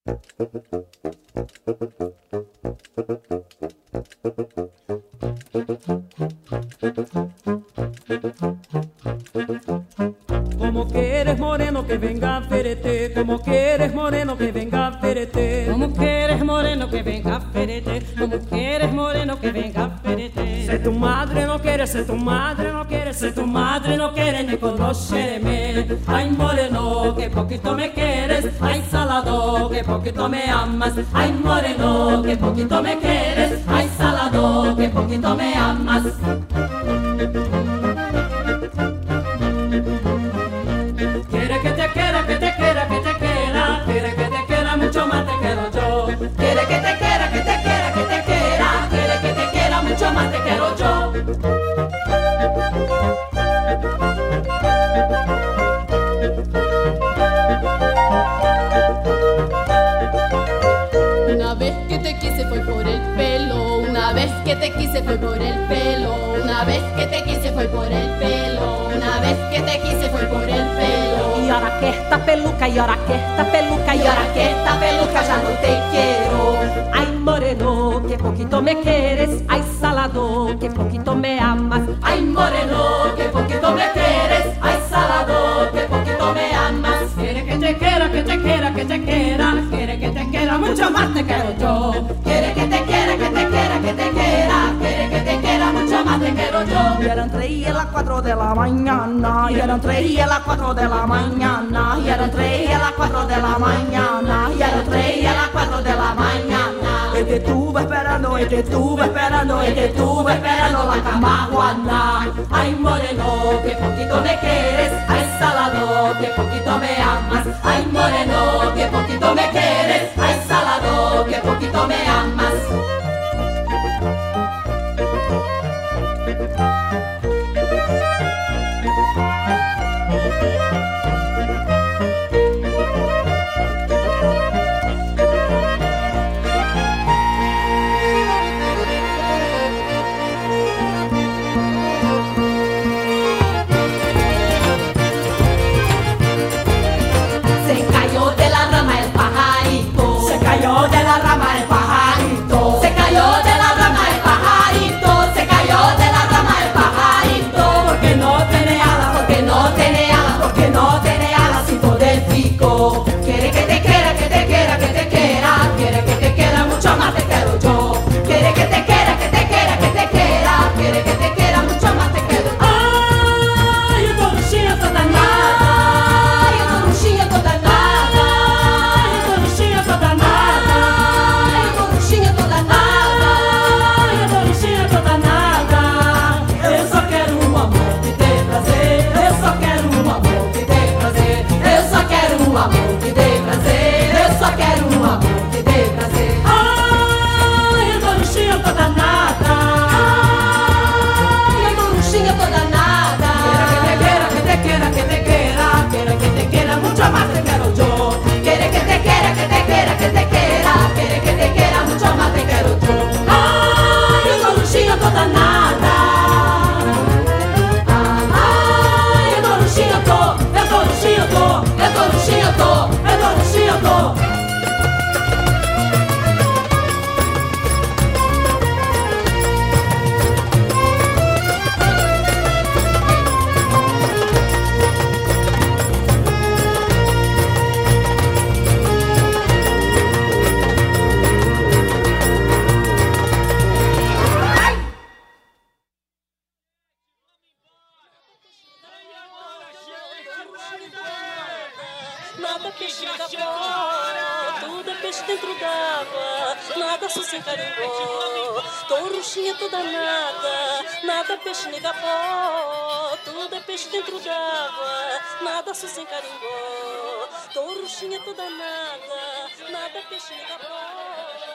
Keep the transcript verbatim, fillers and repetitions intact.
Como quieres moreno que venga a ferete, como quieres moreno que venga a ferete, como quieres moreno que venga a ferete, como quieres moreno que venga a ferete. Se tu madre no quiere, se tu madre no quiere, se tu madre no quiere ni conocerme. Ay moreno que poquito me quieres, ay salado que poquito me amas. Ay moreno que poquito me quieres, ay salado que poquito me amas. Quiere que te quiera, que te quiera, que te quiera, quiere que te quiera mucho más te quiero yo. Quiere que te quiera, que te quiera, que te quiera, quiere que te quiera mucho más te quiero yo. Una vez que te quise fue por el pelo, una vez que te quise fue por el pelo, una vez que te quise fue por el pelo, una vez que te quise fue por el pelo. Y ahora que esta peluca, y ahora que esta peluca, y ahora que esta peluca ya no te quiero. Ay moreno, que poquito me quieres, ay salado, que poquito me amas. Ay moreno, que poquito me quieres, ay salado, que poquito me amas. Quiere que te quiera, que te quiera, que te quiera, quiere que te quiera mucho más te quiero yo. Quiere que te quiera, que te quiera, que te quiera, quiere que te quiera mucho más te quiero yo. Y eran tres y a las cuatro de la mañana, y eran tres y a las cuatro de la mañana, y eran tres y a las cuatro de la mañana, y eran tres y a las cuatro de la mañana. Y te estuve esperando, y te estuve esperando, y te estuve esperando la cama Juana. Ay moreno, que poquito me quieres, ay salado, que poquito me amas. Ay moreno, que poquito me quieres, ay salado, que poquito me amas. Se cayó de la rama el pajarito, Se cayó de la rama el pajarito, se cayó de la rama el pajarito, se cayó de la rama el pajarito. porque no tiene alas, Porque no tiene alas, porque no tiene alas y poder pico. quiere que te quiera, que te quiera, que te quiera, quiere que te quiera mucho más te quiero yo. Quiere que te quiera, que te quiera, que te quiera, quiere que te quiera mucho más te quiero yo. Ay, eu tô luxinha toda nada, Ay, eu tô luxinha toda nada, eu tô luxinha toda nada, ay, eu tô luxinha toda nada. eu tô luxinha toda nada. Eu só quero um amor que dê prazer, eu só quero um amor que dê prazer, Eu só quero um amor que dê prazer, eu só quero um amor que dê prazer. ai, eu tô luxinha toda nada. Ay, eu tô luxinha toda nada. Quiera que te quiera, que te quiera, quiera que te quiera mucho más te quiero yo. Quiere que te quiera, que te quiera, que te quiera, quiere que te quiera mucho más te quiero yo. Ai, eu tô luxinha toda nada. Ay, Eu tô luxinha, eu tô, eu tô luxinha, eu tô, eu tô luxinha, eu tô. eu tô luxinha, eu tô. Nada peixe na fora, tudo é peixe dentro d'água, nada só sem carimbó. Touruxinha toda nada, nada peixe nega pó, tudo é peixe dentro d'água, nada só sem carimbó. Touruxinha toda nada, nada peixe nega pó.